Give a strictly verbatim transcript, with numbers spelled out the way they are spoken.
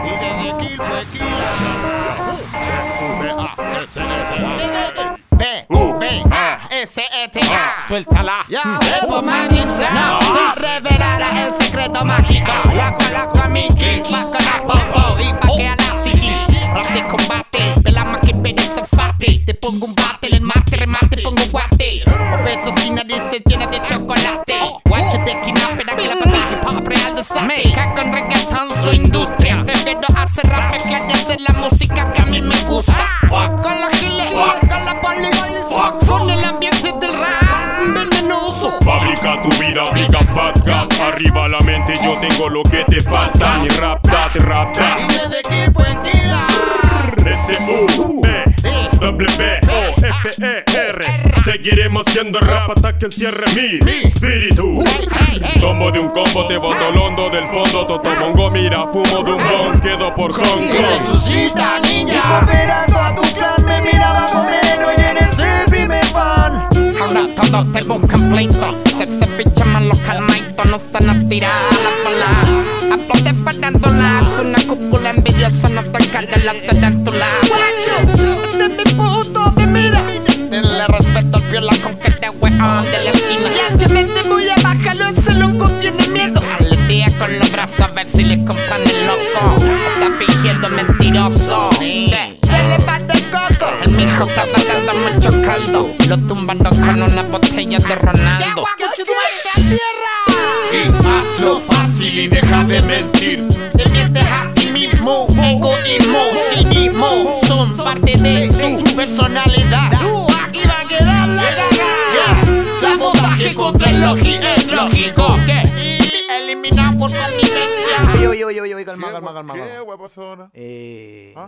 Y desde Quilpo, Esquila. V A S E T B V A S E T A. Suéltala. Ya debo magizar. Se revelará el secreto mágico. La cual con mi kick, va con la popo y pa' que a la sigi. Rap de combate, pela más que perece fate. Te pongo un bate, el mate, remate, pongo un guate. Obesos sin nariz llena de chocolate. Guacho de esquina, espera que la batalla hip hop real desate. Meca con reggaeton su industria. Prefiero hacer rap mezclar y hacer la música que a mí me gusta. Fuck con los giles, fuck con la police, fuck con el ambiente del rap venenoso. Fabrica tu vida, aplica Fat Gat. Arriba la mente, yo tengo lo que te falta. Mi rap da, te rap da. Y desde Quilpo, Esquila. S U B W O F E R. Seguiremos siendo rap hasta que encierre mi espíritu. Tomo de un combo, te boto londo del fondo. Toto mongo, mira, fumo de un bon. Quedo por Hong Kong. Resucita, niña. Esperando a tu clan, me miraba moreno y eres el primer fan. Ahora todos te buscan pleito. Hacerse ficha más los calmaitos. No están a tirar a la bola. Aplaude farándulas. Una cúpula envidiosa no toca de las tarántulas. De mi puto te mira. Denle respeto al piola con que te weón de la esquina. Ya te mete muy abajo, ese loco tiene miedo. Aletea con los brazos a ver si le compran el loco. Está fingiendo mentiroso. Sí. Se le bate el coco. El mijo está dando mucho caldo. Lo tumbando con una botella de Ronaldo. Y hazlo fácil y deja de mentir. Te mientes a ti mismo. Egoísmo, cinismo son parte de su personalidad. Y va a quedar la cagada. Sabotaje contra el logi es lógico que eliminado por convivencia. Oye, oye, oye, oye, calma, calma, calma. ¿Qué, huevosona? Eh...